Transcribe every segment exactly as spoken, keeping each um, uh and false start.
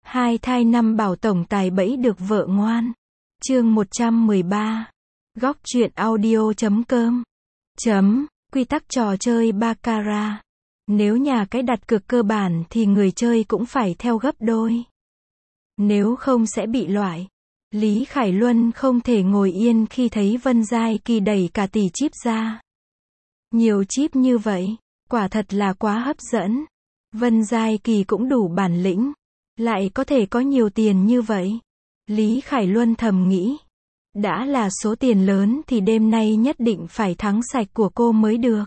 Hai thai năm bảo tổng tài bẫy được vợ ngoan. Chương một trăm mười ba. Góc truyện audio chấm com. Chấm. Quy tắc trò chơi baccarat. Nếu nhà cái đặt cược cơ bản thì người chơi cũng phải theo gấp đôi. Nếu không sẽ bị loại. Lý Khải Luân không thể ngồi yên khi thấy Vân Giai Kỳ đẩy cả tỷ chip ra. Nhiều chip như vậy, quả thật là quá hấp dẫn. Vân Giai Kỳ cũng đủ bản lĩnh, lại có thể có nhiều tiền như vậy. Lý Khải Luân thầm nghĩ, đã là số tiền lớn thì đêm nay nhất định phải thắng sạch của cô mới được.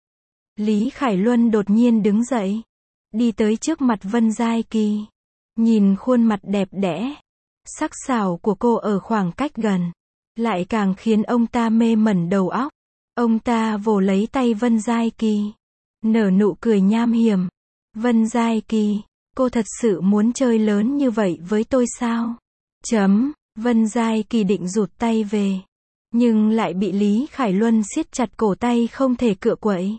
Lý Khải Luân đột nhiên đứng dậy, đi tới trước mặt Vân Giai Kỳ, nhìn khuôn mặt đẹp đẽ, sắc sảo của cô ở khoảng cách gần, lại càng khiến ông ta mê mẩn đầu óc. Ông ta vồ lấy tay Vân Giai Kỳ, nở nụ cười nham hiểm. Vân Giai Kỳ, cô thật sự muốn chơi lớn như vậy với tôi sao? Chấm. Vân Giai Kỳ định rụt tay về, nhưng lại bị Lý Khải Luân siết chặt cổ tay không thể cựa quậy.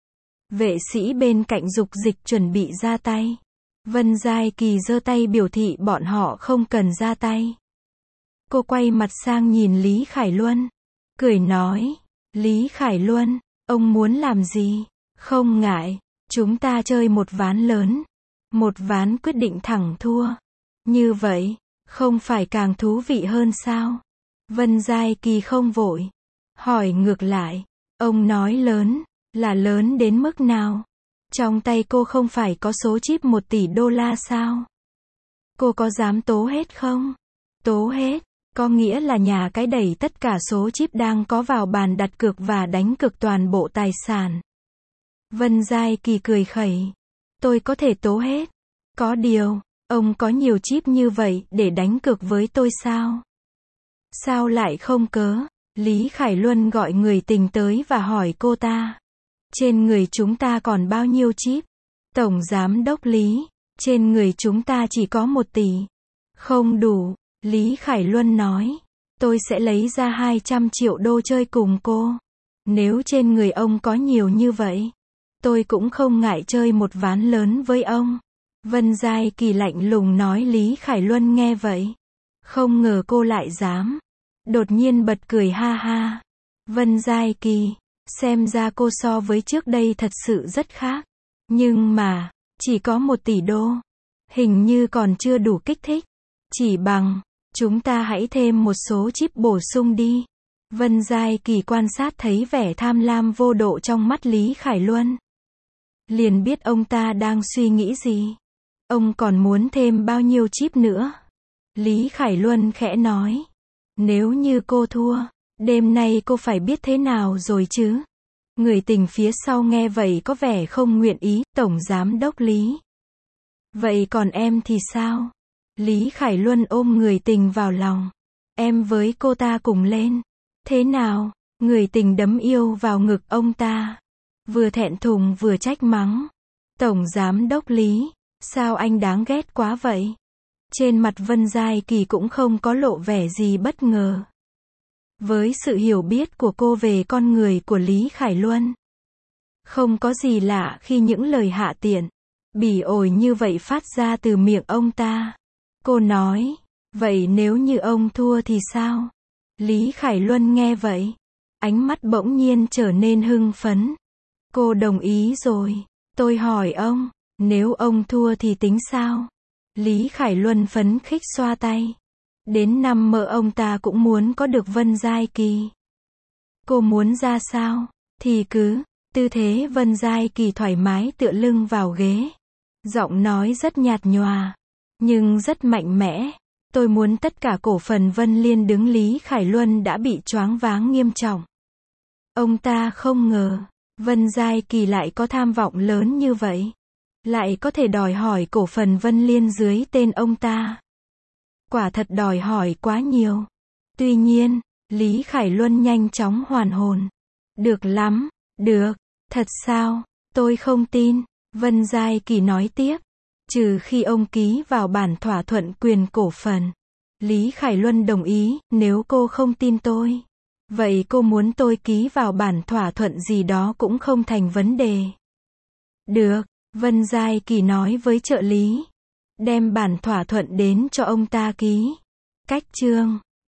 Vệ sĩ bên cạnh dục dịch chuẩn bị ra tay. Vân Giai Kỳ giơ tay biểu thị bọn họ không cần ra tay. Cô quay mặt sang nhìn Lý Khải Luân, cười nói, Lý Khải Luân, ông muốn làm gì? Không ngại, chúng ta chơi một ván lớn. Một ván quyết định thẳng thua. Như vậy, không phải càng thú vị hơn sao? Vân Giai Kỳ không vội, hỏi ngược lại, ông nói lớn, là lớn đến mức nào? Trong tay cô không phải có số chip một tỷ đô la sao? Cô có dám tố hết không? Tố hết, có nghĩa là nhà cái đẩy tất cả số chip đang có vào bàn đặt cược và đánh cược toàn bộ tài sản. Vân Giai Kỳ cười khẩy, tôi có thể tố hết. Có điều, ông có nhiều chip như vậy để đánh cược với tôi sao? Sao lại không cớ? Lý Khải Luân gọi người tình tới và hỏi cô ta. Trên người chúng ta còn bao nhiêu chip? Tổng giám đốc Lý, trên người chúng ta chỉ có một tỷ. Không đủ, Lý Khải Luân nói. Tôi sẽ lấy ra hai trăm triệu đô chơi cùng cô. Nếu trên người ông có nhiều như vậy, tôi cũng không ngại chơi một ván lớn với ông. Vân Giai Kỳ lạnh lùng nói. Lý Khải Luân nghe vậy, không ngờ cô lại dám. Đột nhiên bật cười ha ha. Vân Giai Kỳ, xem ra cô so với trước đây thật sự rất khác. Nhưng mà, chỉ có một tỷ đô. Hình như còn chưa đủ kích thích. Chỉ bằng, chúng ta hãy thêm một số chip bổ sung đi. Vân Giai Kỳ quan sát thấy vẻ tham lam vô độ trong mắt Lý Khải Luân. Liền biết ông ta đang suy nghĩ gì. Ông còn muốn thêm bao nhiêu chip nữa? Lý Khải Luân khẽ nói. Nếu như cô thua, đêm nay cô phải biết thế nào rồi chứ? Người tình phía sau nghe vậy có vẻ không nguyện ý. Tổng giám đốc Lý. Vậy còn em thì sao? Lý Khải Luân ôm người tình vào lòng. Em với cô ta cùng lên. Thế nào? Người tình đấm yêu vào ngực ông ta. Vừa thẹn thùng vừa trách mắng. Tổng giám đốc Lý, sao anh đáng ghét quá vậy? Trên mặt Vân Giai Kỳ cũng không có lộ vẻ gì bất ngờ. Với sự hiểu biết của cô về con người của Lý Khải Luân, không có gì lạ khi những lời hạ tiện, bỉ ổi như vậy phát ra từ miệng ông ta. Cô nói, vậy nếu như ông thua thì sao? Lý Khải Luân nghe vậy, ánh mắt bỗng nhiên trở nên hưng phấn. Cô đồng ý rồi. Tôi hỏi ông, nếu ông thua thì tính sao? Lý Khải Luân phấn khích xoa tay. Đến năm mơ ông ta cũng muốn có được Vân Giai Kỳ. Cô muốn ra sao? Thì cứ, tư thế Vân Giai Kỳ thoải mái tựa lưng vào ghế. Giọng nói rất nhạt nhòa, nhưng rất mạnh mẽ. Tôi muốn tất cả cổ phần Vân Liên đứng. Lý Khải Luân đã bị choáng váng nghiêm trọng. Ông ta không ngờ, Vân Giai Kỳ lại có tham vọng lớn như vậy. Lại có thể đòi hỏi cổ phần Vân Liên dưới tên ông ta. Quả thật đòi hỏi quá nhiều. Tuy nhiên, Lý Khải Luân nhanh chóng hoàn hồn. Được lắm, được, thật sao? Tôi không tin. Vân Giai Kỳ nói tiếp. Trừ khi ông ký vào bản thỏa thuận quyền cổ phần. Lý Khải Luân đồng ý. Nếu cô không tin tôi, vậy cô muốn tôi ký vào bản thỏa thuận gì đó cũng không thành vấn đề. Được, Vân Giai Kỳ nói với trợ lý. Đem bản thỏa thuận đến cho ông ta ký. Cách chương